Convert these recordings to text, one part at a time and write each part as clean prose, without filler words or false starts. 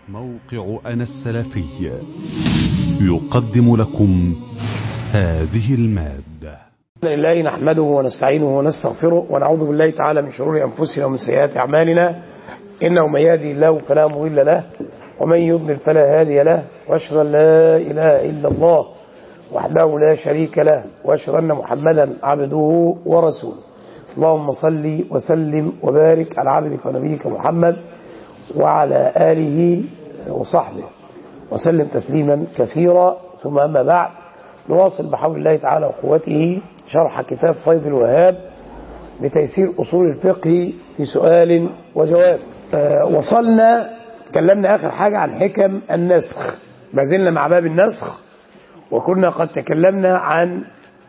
موقع أنا السلفي يقدم لكم هذه المادة. لله نحمده ونستعينه ونستغفره ونعوذ بالله تعالى من شرور أنفسنا ومن سيئات أعمالنا، إنه من يهدي الله فلا مضل له ومن يضلل فلا هادي له، وأشهد أن لا إله إلا الله وحده لا شريك له، وأشهد أن محمدا عبده ورسوله. اللهم صل وسلم وبارك على عبدك ونبيك محمد وعلى آله وصحبه وسلم تسليما كثيرا. ثم أما بعد، نواصل بحول الله تعالى وقوته شرح كتاب فيض الوهاب بتيسير أصول الفقه في سؤال وجواب. وصلنا تكلمنا آخر حاجة عن حكم النسخ، ما زلنا مع باب النسخ، وكنا قد تكلمنا عن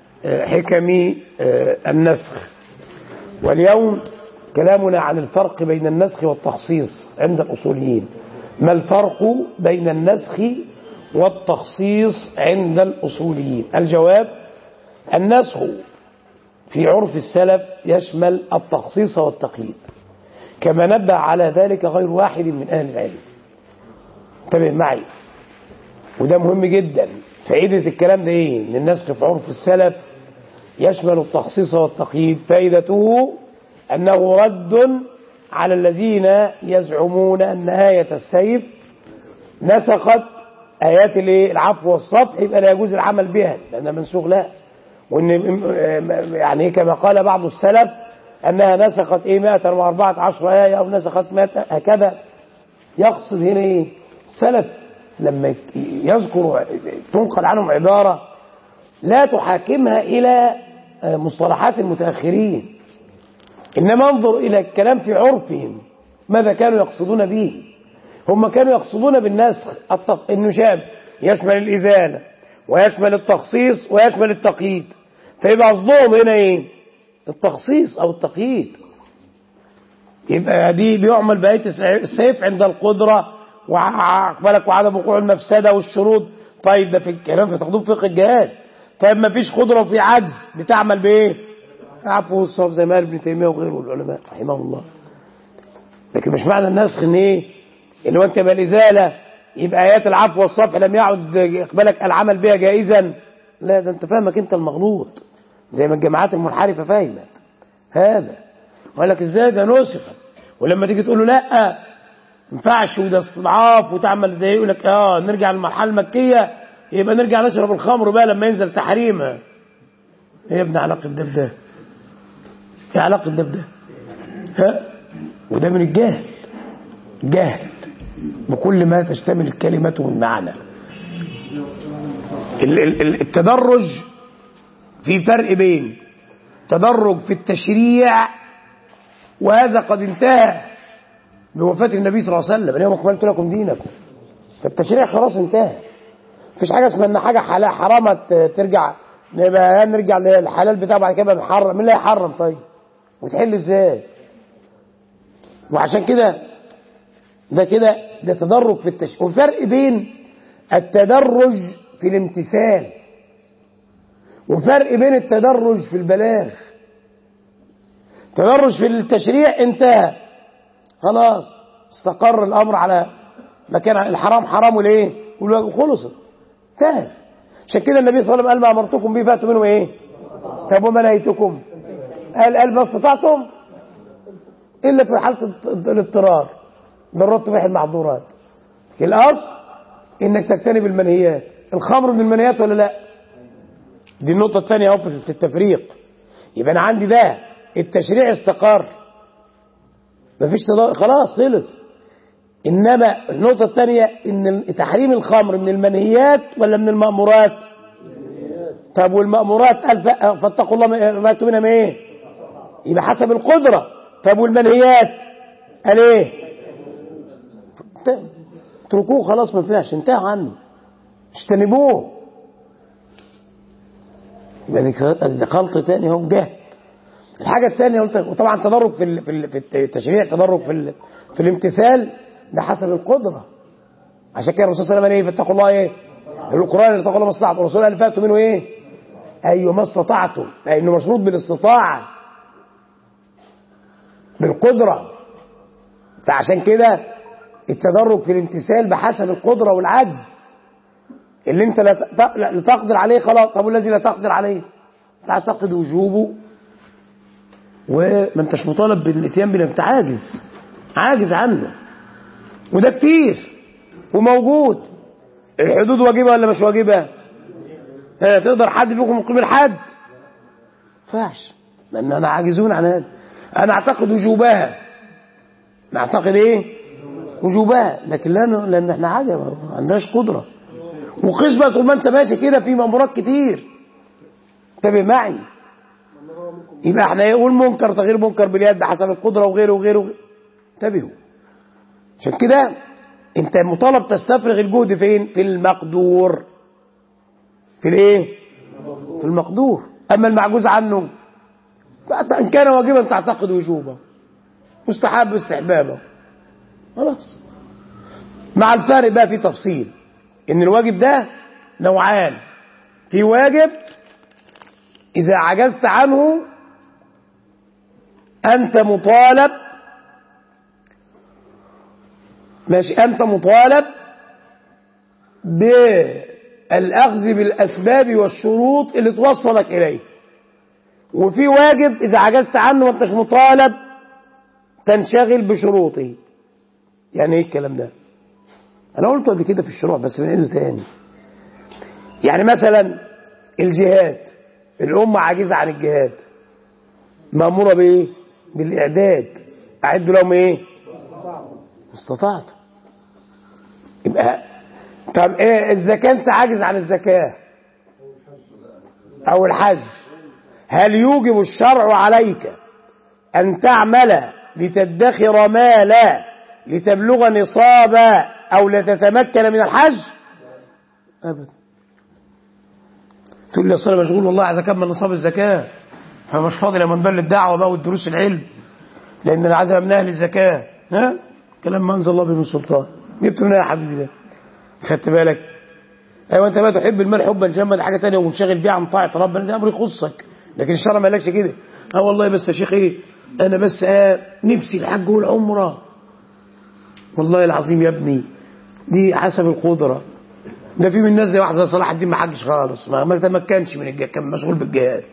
حكم النسخ. واليوم كلامنا عن الفرق بين النسخ والتخصيص عند الأصوليين. ما الفرق بين النسخ والتخصيص عند الأصوليين؟ الجواب: النسخ في عرف السلف يشمل التخصيص والتقييد، كما نبه على ذلك غير واحد من أهل العلم. انتبه معي، وده مهم جدا. فائدة الكلام ده ايه؟ ان النسخ في عرف السلف يشمل التخصيص والتقييد. فائدته أنه رد على الذين يزعمون أن آية السيف نسخت آيات العفو والصفح، يبقى لا يجوز العمل بها لأنها منسوخ لها. وإن يعني كما قال بعض السلف أنها نسخت 114 آية أو نسخت 100 هكذا. يقصد هنا ايه؟ السلف لما يذكر تنقل عنهم عبارة لا تحاكمها إلى مصطلحات المتأخرين، إنما انظر إلى الكلام في عرفهم ماذا كانوا يقصدون به. هم كانوا يقصدون بالنسخ النشاب يشمل الإزالة ويشمل التخصيص ويشمل التقييد، فيبقى قصدهم هنا ايه؟ التخصيص أو التقييد. يبقى دي بيعمل بآية السيف عند القدرة وعدم وقوع المفسدة والشروط. طيب ده في الكلام في تقديم فقه الجهاد. طيب ما فيش قدرة وفي عجز، بتعمل بايه؟ عفو والصواب زي ما قال ابن تيمية وغيره العلماء رحمه الله. لكن مش معنى النسخ ان ايه؟ ان انت بالازالة يبقى ايات العفو والصفح لم يعد اقبالك العمل بها جائزا. لا، ده انت فاهمك انت المغلوط، زي ما الجماعات المنحرفة فاهمت هذا. وقال لك ازاي ده نسخت، ولما تيجي تقول له لا ما ينفعش وده استضعاف وتعمل زي يقول لك نرجع للمرحلة المكية، يبقى نرجع نشرب الخمر بقى لما ينزل تحريمها. ايه يا ابن علاقة ده بده؟ ايه علاقة ده بده؟ وده من الجهل، جهل بكل ما تشتمل الكلمة من معنى. التدرج، في فرق بين تدرج في التشريع، وهذا قد انتهى بوفاة النبي صلى الله عليه وسلم. اليوم أكملت لكم دينكم. فالتشريع خلاص انتهى، مفيش حاجة اسمها ان حاجة حرامة ترجع نرجع للحلال بتاعه بعد كده محرم. مين اللي هيحرم طيب؟ وتحل ازاي؟ وعشان كده ده تدرج في التشريع. وفرق بين التدرج في الامتثال وفرق بين التدرج في البلاغ. التدرج في التشريع انتهى خلاص، استقر الامر على مكان الحرام حرام والايه وخلصت انتهى. عشان كده النبي صلى الله عليه وسلم قال ما امرتكم به فاتوا منه ايه؟ طب وما نهيتكم؟ قال ما استطعتم الا في حاله الاضطرار، ضررت به المحظورات. الاصل انك تجتنب المنهيات. الخمر من المنهيات ولا لا؟ دي النقطه الثانيه اهو في التفريق. يبقى انا عندي ده التشريع استقر، مفيش خلاص خلص. انما النقطه الثانيه ان تحريم الخمر من المنهيات ولا من المأمورات؟ طب والمأمورات قال فاتقوا الله ما انتم منها ايه؟ يبقى حسب القدره. طب والمنهيات قال ايه؟ اتركوه خلاص، ما فيهاش، انتهوا عنه، اجتنبوه. يبقى دي خلط تاني اهو، جهل. الحاجه الثانيه وطبعا تدرج في التشريع، تدرج في الامتثال، ده حسب القدره. عشان كده الرسول صلى الله عليه وسلم ايه؟ فاتقوا الله ايه؟ القران اتقوا الله ما استطعتم. الرسول قال فاتوا منه ايه؟ ايوه ما استطعتم، لانه مشروط بالاستطاعه بالقدره. فعشان كده التدرج في الامتثال بحسب القدرة والعجز. اللي انت لا تقدر عليه خلاص. طب والذي لا تقدر عليه تعتقد وجوبه وما انتش مطالب بالاتيان بيه، انت عاجز عنه، وده كتير وموجود. الحدود واجبة ولا مش واجبة؟ تقدر حد فيكم يقيم الحد؟ ما ينفعش، لان انا عاجزون عن هذا. انا اعتقد وجوبها، نعتقد ايه؟ وجوبها، لكن لان احنا عاجز ما عندناش قدرة. وقيس بقى طول ما انت ماشي كده في مأمورات كتير. انتبه معي، يبقى احنا ايه؟ والمنكر تغيير منكر باليد حسب القدرة وغيره. انتبهوا. عشان كده انت مطالب تستفرغ الجهد فين؟ في المقدور. في الايه؟ في المقدور. اما المعجوز عنه ان كان واجبا تعتقد وجوبه، مستحب استحبابه، خلاص. مع الفارق بقى في تفصيل، ان الواجب ده نوعان. في واجب اذا عجزت عنه انت مطالب، ماشي، انت مطالب بالاخذ بالاسباب والشروط اللي توصلك اليه. وفي واجب اذا عجزت عنه وانتش مطالب تنشغل بشروطه. يعني ايه الكلام ده؟ انا قلته قبل كده في الشروع بس بنعيده تاني. يعني مثلا الجهاد، الامه عاجزه عن الجهاد، ماموره بايه؟ بالاعداد. اعدوا لهم ايه؟ استطعتم. يبقى طب ايه الزكاه؟ انت عاجز عن الزكاه او الحج، هل يوجب الشرع عليك ان تعمل لتدخر مالا لتبلغ نصابا او لتتمكن من الحج؟ ابدا. تقول لي اصل انا مشغول والله عايز اكمل نصاب الزكاه، فمش فاضي لما نبل الدعوه بقى والدروس العلم، لان انا عايز ابقى من اهل الزكاه. كلام ما انزل الله به من سلطان. جبت منين يا حبيبي ده؟ خدت بالك؟ ايوه انت بقى تحب المال حبا جما، دي حاجه ثانيه، ومنشغل بيها عن طاعه ربنا، ده امر يخصك، لكن الشرع ما قالكش كده. والله بس يا شيخ ايه، انا بس نفسي الحج والعمره. والله العظيم يا ابني دي حسب القدره. ده في من الناس زي واحد زي صلاح الدين ما حجش خالص، ما تمكنش من الجهاد، كان مشغول بالجهاد.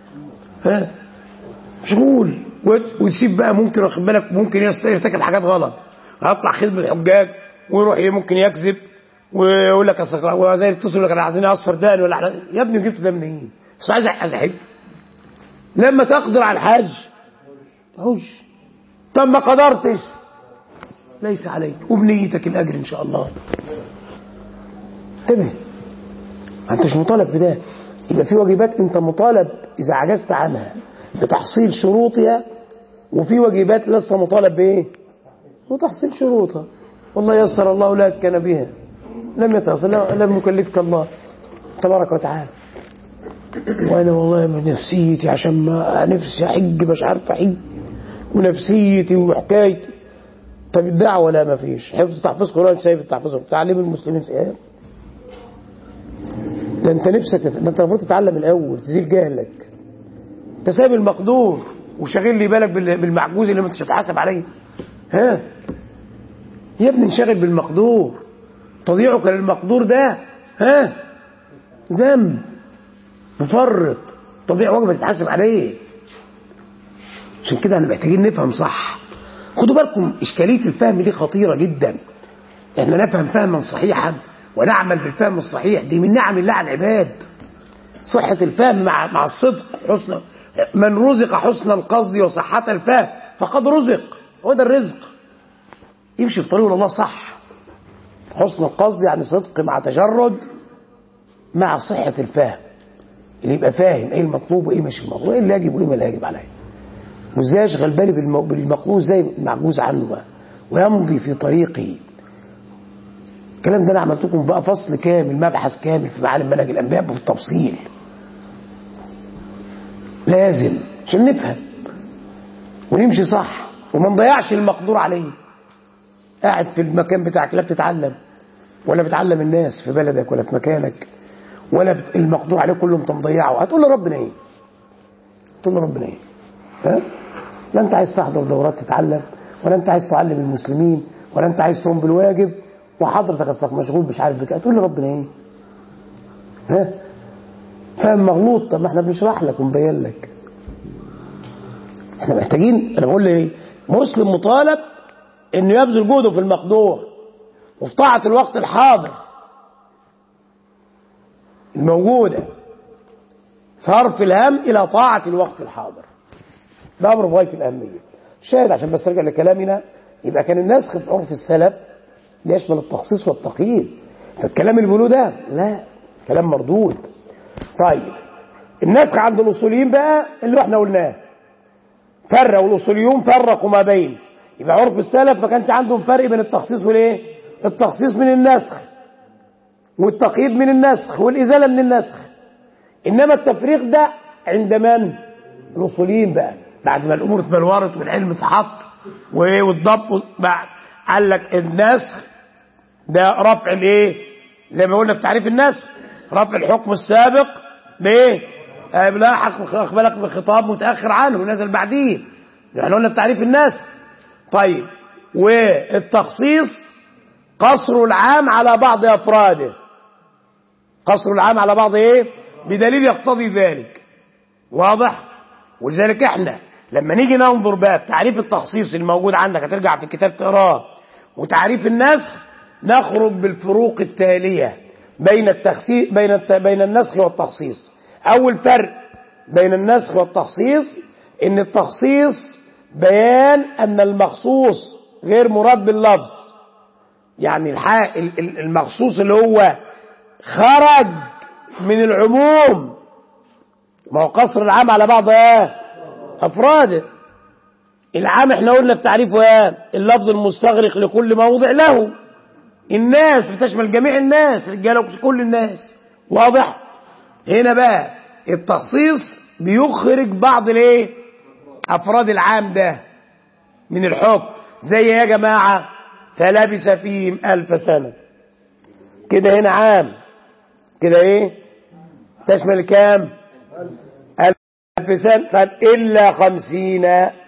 مشغول، وتسيب بقى ممكن واخد بالك، ممكن يرتكب حاجات غلط، هيطلع خدمه الحجاج ويروح ممكن يكذب ويقول لك اصل زي يتصل لك انا عايزين اصفر دقن ولا يا ابني جبت ده منين؟ بس عايز احج. لما تقدر على الحج حج، طب ما قدرتش ليس عليك وبنيتك الاجر ان شاء الله. انتبه، ما انتش مطالب بده. يبقى في واجبات انت مطالب اذا عجزت عنها بتحصيل شروطها، وفي واجبات لست مطالب بايه؟ وتحصيل شروطها. والله يسر الله لك كان بها، لم يتصل، لم يكلفك الله تبارك وتعالى. وانا والله من نفسيتي عشان ما نفسي احج مش عارف احج، ونفسيتي وحكايتي. طب الدعوه لا، ما فيش حفظ تحفظ قران، سايب تحفظه، تعليم المسلمين سايب. ده انت نفسك، ده انت المفروض تتعلم الاول تزيل جهلك. انت سايب المقدور وشاغل لي بالك بالمعجوز اللي ما انتش هتحاسب عليه. يا ابني انشغل بالمقدور. تضييعك للمقدور ده ذنب، مفرط، تضيع واجب تتحاسب عليه. عشان كده احنا محتاجين نفهم صح. خدوا بالكم اشكاليه الفهم دي خطيره جدا. احنا نفهم فهما صحيحا ونعمل بالفهم الصحيح، دي من نعم الله على العباد. صحه الفهم مع الصدق، حسن من رزق حسن القصد وصحه الفهم فقد رزق. هو ده الرزق، يمشي في طريق الله صح. حسن القصد يعني صدق مع تجرد مع صحة الفهم، اللي يبقى فاهم ايه المطلوب وايه مش المطلوب، وايه اللي يجب وايه ما لا يجب عليه، وازاي اشغل بالي بالمقلوب زي المعجوز عنه ويمضي في طريقه. الكلام ده انا عملت لكم بقى فصل كامل، مبحث كامل في معالم منهج الانبياء بالتفصيل، لازم عشان نفهم ونمشي صح وما نضيعش المقدور عليه. قاعد في المكان بتاعك لا بتتعلم ولا بتعلم الناس في بلدك ولا في مكانك، ولا المقدور عليه كله انت مضيعه. هتقول لربنا ايه؟ تقول لربنا ايه؟ لا انت عايز تحضر دورات تتعلم، ولا انت عايز تعلم المسلمين، ولا انت عايز تقوم بالواجب وحضرتك اصلك مشغول مش عارف بك، هتقول لربنا ايه؟ ها؟ فاهم مغلوط. طب ما احنا بنشرح لك ونبين لك. احنا محتاجين، انا بقول ايه؟ مسلم مطالب انه يبذل جهده في المقدور وفي طاعة الوقت الحاضر الموجودة، صرف الهم الى طاعة الوقت الحاضر، ده امر بغاية الاهمية. شاهد عشان بس ارجع لكلامنا، يبقى كان النسخ في عرف السلف يشمل التخصيص والتقييد، فالكلام اللي بيقولوه ده لا، كلام مردود. طيب النسخ عند الاصوليين بقى اللي احنا قلناه، فرقوا الاصوليون، فرقوا ما بين، يبقى عرف السلف ما كانش عندهم فرق بين التخصيص والايه؟ التخصيص من النسخ، والتقييد من النسخ، والازاله من النسخ. انما التفريق ده عند من؟ الاصوليين بقى، بعد ما الامور اتبلورت والعلم اتحط والضبط بعد، قال لك النسخ ده رفع الايه؟ زي ما قلنا في تعريف النسخ، رفع الحكم السابق بايه؟ لاحق بالك بخطاب متاخر عنه نزل بعديه، احنا قلنا في تعريف النسخ. طيب والتخصيص قصر العام على بعض افراده، قصر العام على بعض ايه؟ بدليل يقتضي ذلك، واضح؟ ولذلك احنا لما نيجي ننظر بقى في تعريف التخصيص الموجود عندك، هترجع في الكتاب تقراه، وتعريف النسخ، نخرج بالفروق التالية بين التخصيص بين النسخ والتخصيص. اول فرق بين النسخ والتخصيص ان التخصيص بيان ان المخصوص غير مراد باللفظ، يعني المخصوص اللي هو خرج من العموم، ما هو قصر العام على بعض افراده. العام احنا قلنا في تعريفه اللفظ المستغرق لكل موضع له، الناس بتشمل جميع الناس، رجاله كل الناس، واضح؟ هنا بقى التخصيص بيخرج بعض الايه؟ افراد العام ده من الحكم، زي يا جماعه فلبس فيهم 1000 سنه، كده هنا عام، كده ايه؟ تشمل كام؟ 1000 سنه. طيب الا 50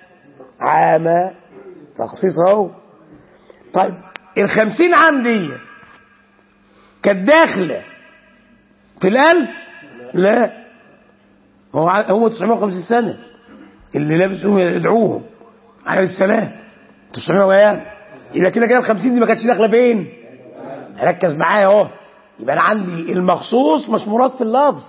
عاما، تخصيص اهو. طيب ال50 عام دي كانت داخله في 1000؟ لا، هو 950 سنه اللي لابسهم يدعوهم عليه السلام 900 وياه، يبقى كده ال50 دي ما كانتش داخله فين؟ ركز معايا اهو، يبقى انا عندي المخصوص مش مراد في اللفظ،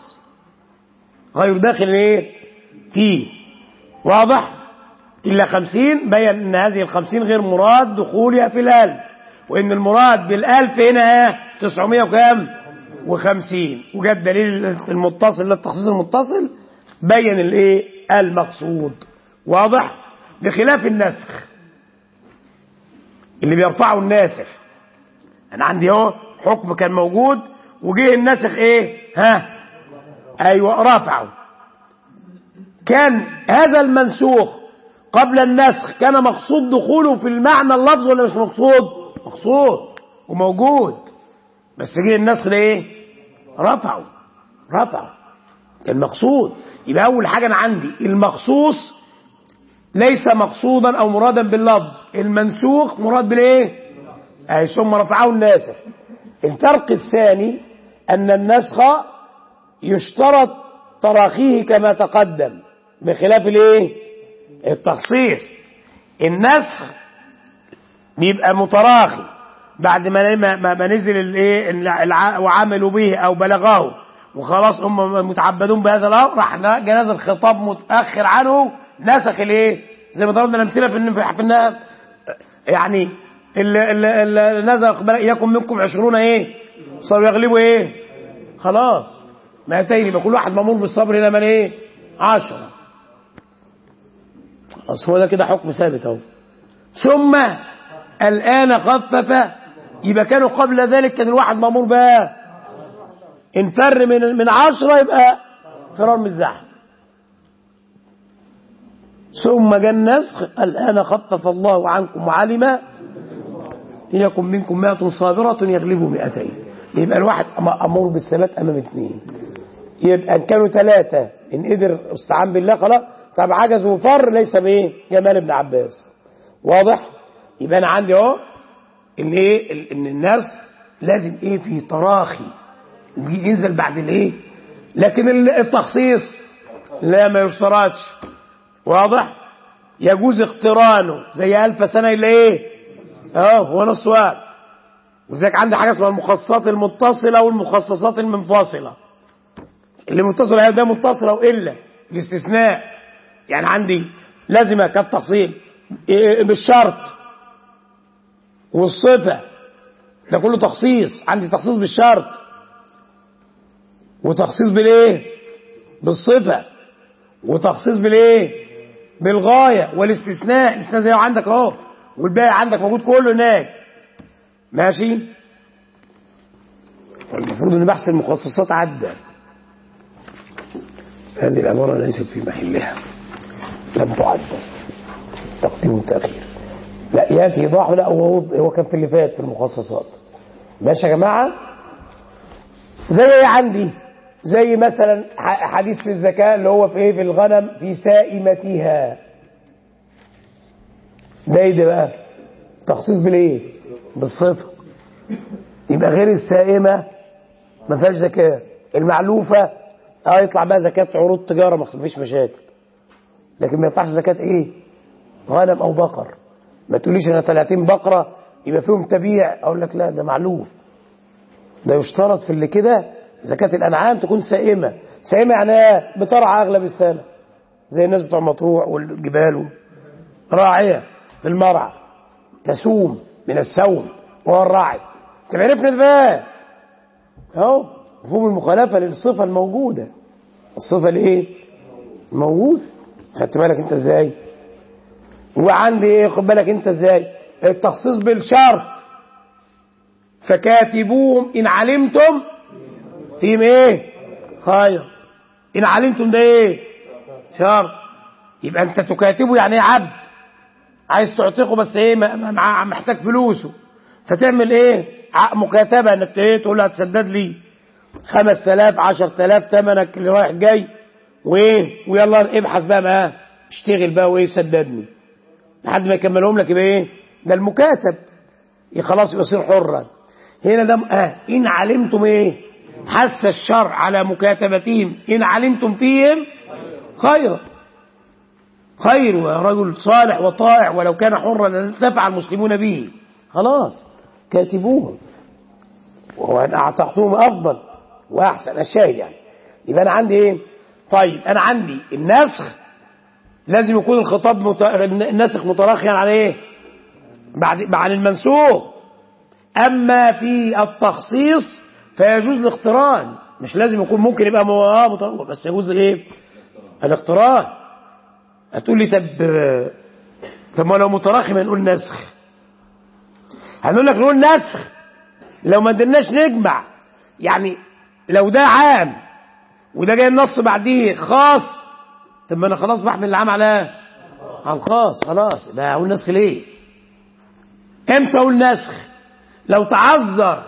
غير داخل ايه؟ فيه، واضح؟ إلا 50 بين أن هذه ال50 غير مراد دخولها في 1000، وإن المراد بال1000 هنا 900 وكام؟ و50، وجد دليل المتصل للتخصيص المتصل بين الايه؟ المقصود، واضح؟ بخلاف النسخ اللي بيرفعه الناسخ. أنا عندي اهو حكم كان موجود وجه الناسخ ايه؟ ايوه رفعه. كان هذا المنسوخ قبل النسخ كان مقصود دخوله في المعنى اللفظ ولا مش مقصود؟ مقصود وموجود، بس جه النسخ ده ايه؟ رفعه كان مقصود. يبقى اول حاجه انا عندي المخصوص ليس مقصودا او مرادا باللفظ، المنسوخ مراد بالايه؟ ثم رفعه الناسخ. الفرق الثاني ان النسخ يشترط تراخيه كما تقدم، بخلاف الايه؟ التخصيص. النسخ بيبقى متراخي بعد ما نزل الايه وعملوا به او بلغه وخلاص هم متعبدون بهذا الامر، راح نزل خطاب متاخر عنه نسخ الايه؟ زي ما ضربنا الامثله في يعني اللي نزل يكن منكم 20 ايه؟ صاروا يغلبوا ايه؟ خلاص 200، يبقى كل واحد مامور بالصبر هنا من ايه؟ 10. خلاص هو ده كده حكم ثابت اهو. ثم الآن خفف، يبقى كانوا قبل ذلك كان الواحد مامور بقى ان فر من 10 يبقى فرار من الزحف. ثم جاء النسخ الآن خفف الله عنكم وعلم إن يكن منكم 100 صابرة يغلبوا 200، يبقى الواحد أمور بالثبات أمام 2. يبقى إن كانوا 3 إن قدر استعان بالله خلاص، طب عجز وفر ليس بإيه؟ جمال ابن عباس، واضح؟ يبقى أنا عندي أهو ان ايه ان الناس لازم ايه في تراخي ينزل بعد الايه، لكن التخصيص لا ما يشترطش. واضح؟ يجوز اقترانه زي 1000 سنة الا ايه هو نص وقت. وذلك عندي حاجه اسمها المخصصات المتصله والمخصصات المنفصله. اللي متصله ده متصله والا الاستثناء، يعني عندي لازمه كالتفصيل بالشرط والصفه، ده كله تخصيص. عندي تخصيص بالشرط وتخصيص بالايه بالصفه وتخصيص بالايه بالغايه والاستثناء. الاستثناء زي عندك اهو، والباقي عندك موجود كله هناك. ماشي. المفروض ان بحث المخصصات عدى. هذه العباره ليست في محلها، لم تعد تقديم وتاخير. لا ياتي ايضاح. لا هو كان في اللي فات في المخصصات. ماشي يا جماعه. زي ايه عندي؟ زي مثلا حديث في الزكاه اللي هو في ايه في الغنم في سائمتها. ده ايه ده بقى؟ تخصيص بالايه بالصفه. يبقى غير السائمه ما فيهاش زكاه. المعلوفه يطلع بقى زكاه عروض تجاره ما فيش مشاكل، لكن ما ينفعش زكاه ايه غنم او بقر. ما تقوليش انا 30 بقره يبقى فيهم تبيع، اقول لك لا ده معلوف. ده يشترط في اللي كده زكاه الانعام تكون سائمه. سائمه يعني بترعى اغلب السنه زي الناس بتوع مطروح والجبال. راعيه في المرعى تسوم من السوم وهو الراعي. تعرفنا ده اهو مفهوم المخالفه للصفه الموجوده. الصفه الايه موجوده. خدت بالك انت ازاي؟ وعندي ايه خد بالك انت ازاي؟ التخصيص بالشرط. فكاتبوهم ان علمتم فيهم ايه خير. ان علمتم ده ايه شرط. يبقى انت تكاتبه يعني ايه عبد عايز تعتقه بس ايه محتاج فلوسه، فتعمل ايه مكاتبه انك ايه تقول له هتسدد لي 5000 10000 ثمنك اللي رايح جاي وايه ويلا ابحث بقى معاه اشتغل بقى وايه سددني لحد ما يكملهم لك. يبقى ايه ده المكاتب خلاص يصير حرا. هنا ده ان علمتم ايه حث الشرع على مكاتبتهم ان علمتم فيهم خيرا. خير ورجل صالح وطائع ولو كان حرا لانتفع المسلمون به. خلاص كاتبوهم وان اعتقتهم افضل واحسن. الشاهد يعني يبقى انا عندي ايه؟ طيب انا عندي النسخ لازم يكون الخطاب النسخ متراخيا على ايه؟ بعد المنسوخ. اما في التخصيص فيجوز الاقتران. مش لازم يكون، ممكن يبقى متراخي بس يجوز الايه؟ الاقتران. هتقول لي طب ما لو متراخي ما نقول نسخ. هنقول لك نقول نسخ لو ما قدرناش نجمع. يعني لو ده عام وده جاي النص بعديه خاص، طب ما انا خلاص بحمل العام على الخاص. خلاص يبقى اقول نسخ ليه؟ امتى اقول نسخ؟ لو تعذر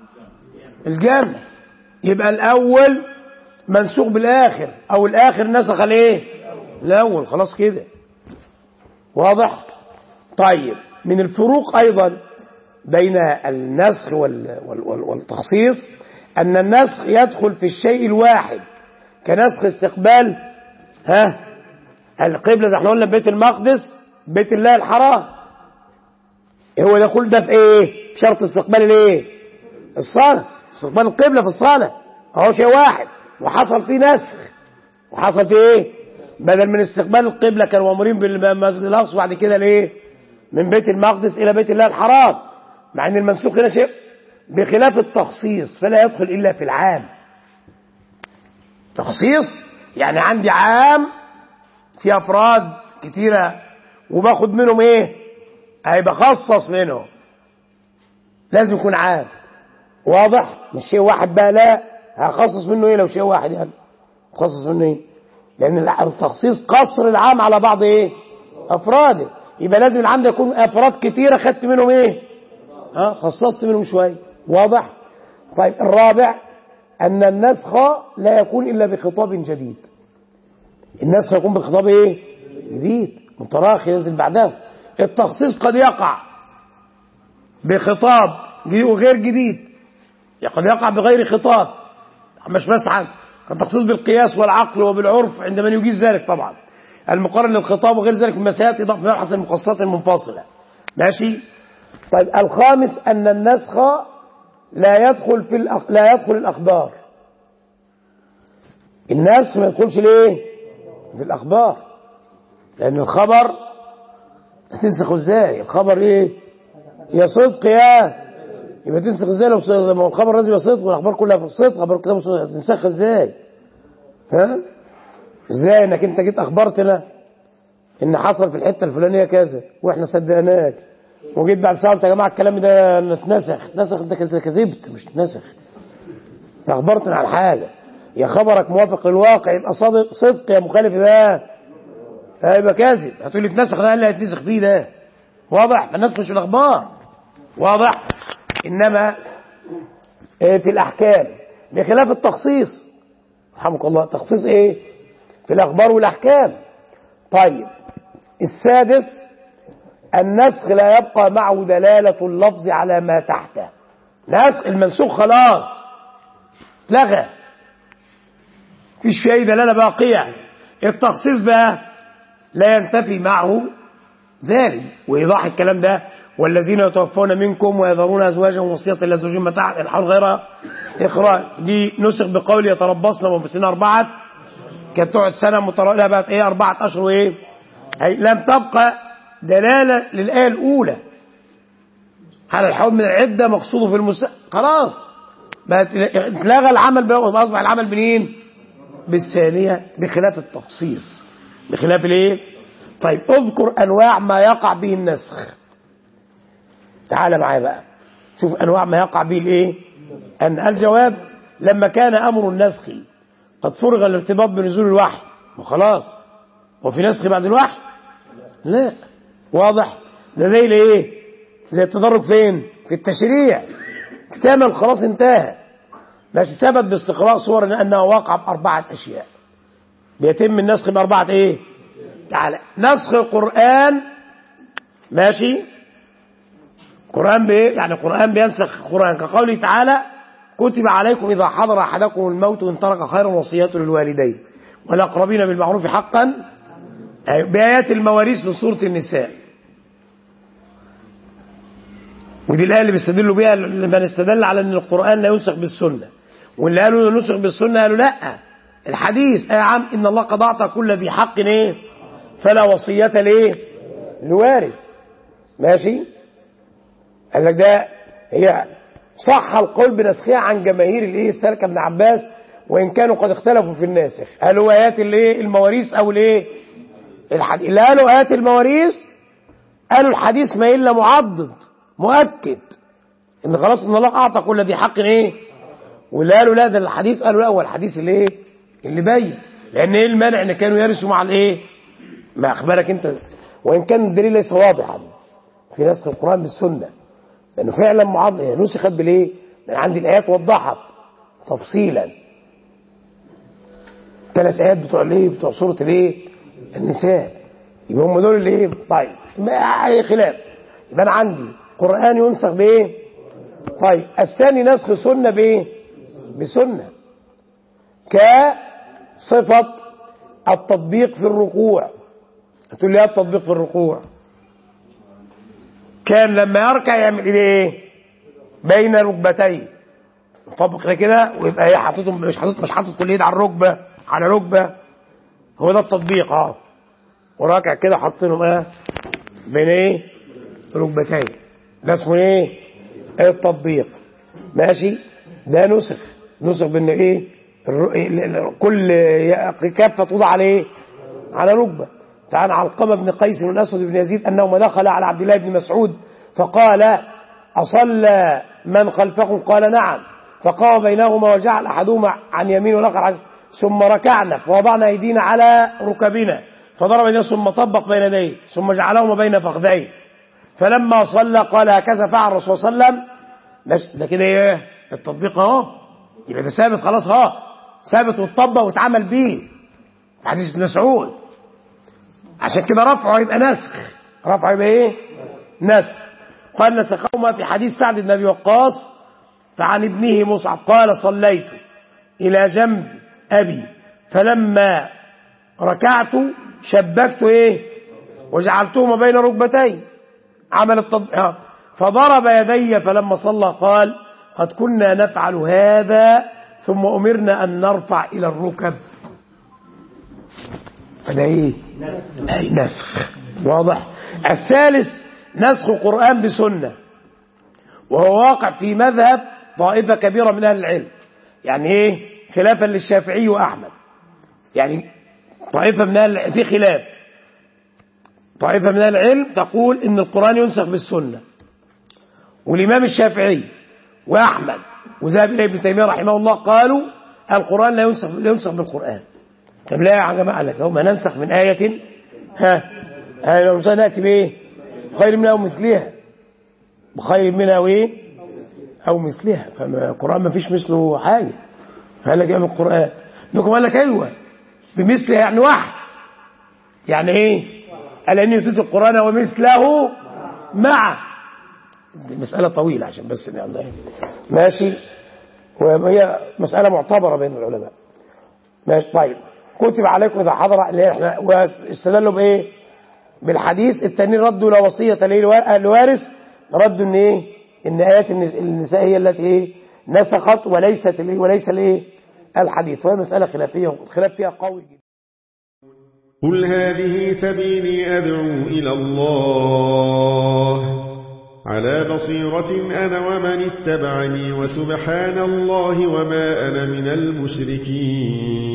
الجمع يبقى الاول منسوخ بالاخر او الاخر نسخ الايه الاول. خلاص كده واضح. طيب من الفروق ايضا بين النسخ والتخصيص ان النسخ يدخل في الشيء الواحد كنسخ استقبال القبلة. ده احنا قلنا بيت المقدس بيت الله الحرام. هو ده كل ده في ايه؟ شرط استقبال الايه؟ الصلاة. استقبال القبلة في الصلاة اهو شيء واحد وحصل فيه نسخ. وحصل فيه ايه؟ بدل من استقبال القبلة كانوا مأمورين بالمسجد الأقصى بعد كده ليه؟ من بيت المقدس إلى بيت الله الحرام. مع ان المنسوخ هنا شيء بخلاف التخصيص فلا يدخل إلا في العام. تخصيص يعني عندي عام في أفراد كتيرة وباخد منهم ايه؟ هيبقى خصص منهم. لازم يكون عام. واضح؟ مش شيء واحد بقى لا هخصص منه ايه لو شيء واحد يعني خصص منه ايه؟ لأن التخصيص قصر العام على بعض ايه؟ أفراده. يبقى لازم العام ده يكون أفراد كتيرة خدت منهم ايه؟ خصصت منهم شوية. واضح؟ طيب الرابع أن النسخ لا يكون إلا بخطاب جديد. النسخ يكون بخطاب ايه؟ جديد متراخي ينزل بعدها. التخصيص قد يقع بخطاب غير جديد، قد يقع بغير خطاب، مش مسعى قد تخصيص بالقياس والعقل وبالعرف عند من يجيز ذلك طبعا، المقارن للخطاب وغير ذلك مما سياتي ضعف مبحث المخصصات المنفصله. ماشي. طيب الخامس ان النسخ لا يدخل الاخبار. النسخ ما يدخلش ليه في الاخبار، لان الخبر تنسخه ازاي؟ الخبر ايه؟ يا صدق يبقى تنسخ ازاي؟ لو صدق، ما الخبر لازم يبقى صدق والاخبار كلها في الصدق، خبر كده تنسخها ازاي؟ ها؟ ازاي انك انت جيت اخبرتنا ان حصل في الحته الفلانيه كذا واحنا صدقناك، وجيت بعد ساعه انت يا جماعه الكلام ده اتنسخ، انت كذبت مش اتنسخ. انت اخبرتنا عن حاجه، يا خبرك موافق للواقع يبقى صدق، يا مخالف يبقى كاذب. هتقول لي اتنسخ، ده اللي هيتنسخ فيه ده واضح، فالنسخ مش في الاخبار واضح، انما في الاحكام، بخلاف التخصيص رحمك الله. تخصيص ايه؟ في الاخبار والاحكام. طيب السادس النسخ لا يبقى معه دلالة اللفظ على ما تحته. نسخ المنسوخ خلاص اتلغى، مفيش فيه اي دلالة باقية. التخصيص بقى لا ينتفي معه ذلك، وإيضاح الكلام ده والذين يتوفون منكم ويذرون أزواجا وصية لزوجهم متاعا الحال غير إخراج، دي نسخ بقول يتربصن وانفسنا 4 كانت تقعد سنة متراجعة بقت 4 أشهر وإيه؟ لم تبقى دلالة للآية الأولى على الحول من العدة مقصوده في خلاص اتلغى العمل وأصبح العمل منين؟ بالثانية، بخلاف التخصيص، بخلاف الايه؟ طيب اذكر انواع ما يقع به النسخ. تعال معايا بقى شوف انواع ما يقع به الايه؟ ان الجواب لما كان امر النسخ قد فرغ الارتباط بنزول الوحي، وخلاص وفي نسخ بعد الوحي؟ لا، واضح. ده زي الايه؟ زي التدرج فين؟ في التشريع، كتابا خلاص انتهى، ماشي. ثبت باستقراء صور انه واقع ب4 اشياء، بيتم النسخ ب4 ايه؟ تعالى نسخ القرآن، ماشي. قرآن بايه؟ يعني القرآن بينسخ القرآن، كقوله تعالى كتب عليكم اذا حضر احدكم الموت ان ترك خيرا وصيته للوالدين والاقربين بالمعروف حقا، بآيات المواريث من سورة النساء. ودي الآية اللي بيستدلوا بيها لمن استدل على ان القرآن لا ينسخ بالسنة، واللي قالوا ينسخ بالسنة قالوا لا، الحديث يا عم ان الله قد اعطى كل ذي حق ايه فلا وصية ليه لوارث، ماشي. قال لك ده هي صح القول بنسخها عن جماهير الايه السلف كابن عباس، وان كانوا قد اختلفوا في الناسخ، قالوا ايات الايه المواريث او الايه الحديث. اللي قالوا ايات المواريث قالوا الحديث ما الا معضد مؤكد ان خلاص ان الله اعطى كل ذي حق ايه، واللي قالوا لا ده الحديث قالوا لا هو الحديث اللي باين، لان ايه المانع ان كانوا يرثوا مع الايه ما اخبارك انت، وان كان الدليل ليس واضحا في نسخ القرآن بالسنة، لانه فعلا معضل نسخت بالايه؟ لان عندي الايات وضحت تفصيلا 3 آيات بتوع الايه بتوع سورة الايه النساء، يبقى هم دول الايه. طيب ما اي خلاف، يبقى انا عندي قرآن ينسخ بايه؟ طيب الثاني نسخ سنة بايه؟ بسنة، كصفة التطبيق في الركوع. تقول لي ايه التطبيق في الركوع؟ كان لما يركع يعمل ايه؟ بين ركبتيه، يطبق كده ويبقى ايه حاططهم، مش حاطط كل ايد على الركبه على ركبه، هو ده التطبيق وراكع كده حاطينهم بين ايه ركبتيه، ده اسمه ايه التطبيق، ماشي. ده نسخ بان ايه كل كفه توضع عليه على ركبه. فعن علقمة بن قيس والأسود بن يزيد أنهما دخل على عبد الله بن مسعود فقال أصلى من خلفكم؟ قال نعم. فقام بينهما وجعل أحدهما عن يمين والآخر عن، ثم ركعنا فوضعنا أيدينا على ركبنا فضرب يديه ثم طبق بين يديه ثم جعلهما بين فخذيه، فلما صلى قال هكذا فعل الرسول صلى الله عليه وسلم. ده كده ايه التطبيق يبقى ده ثابت خلاص ثابت واتطبق واتعمل بيه حديث ابن مسعود. عشان كده رفعه يبقى نسخ، رفعه يبقى ايه نسخ. قال نسخهما في حديث سعد بن أبي وقاص فعن ابنه مصعب قال صليت إلى جنب أبي فلما ركعت شبكت وجعلتهما بين ركبتي عمل التطبيق فضرب يدي فلما صلى قال قد كنا نفعل هذا ثم أمرنا أن نرفع إلى الركب. فده نسخ واضح. الثالث نسخ القرآن بسنة، وهو واقع في مذهب طائفة كبيرة من أهل العلم، يعني خلافا للشافعي وأحمد، يعني طائفة من أهل في خلاف، طائفة من أهل العلم تقول إن القرآن ينسخ بالسنة، والإمام الشافعي وأحمد وذهب إليه ابن تيمية رحمه الله قالوا القرآن لا ينسخ بالقرآن. طب لا يا جماعة، لك ما ننسخ من آية لو نأتي بإيه؟ بخير منها ومثلها، بخير منها أو مثلها. فالقرآن ما فيش مثله حاجة. فقال لك من القرآن لكم قال لك أيوة بمثلها يعني واحد، يعني قال إني أوتيت القرآن ومثله معه. دي مسألة طويلة عشان بس ماشي، وهي مسألة معتبرة بين العلماء. ماشي طيب. كتب عليكم إذا حضر اللي احنا واستدلوا بإيه؟ بالحديث التاني ردوا لا وصية للوارث، رد إن آيات النساء هي التي نسخت وليس الحديث. وهي مسألة خلافية والخلاف فيها قوي جدا. قل هذه سبيلي أدعو إلى الله على بصيرة أنا ومن اتبعني وسبحان الله وما أنا من المشركين.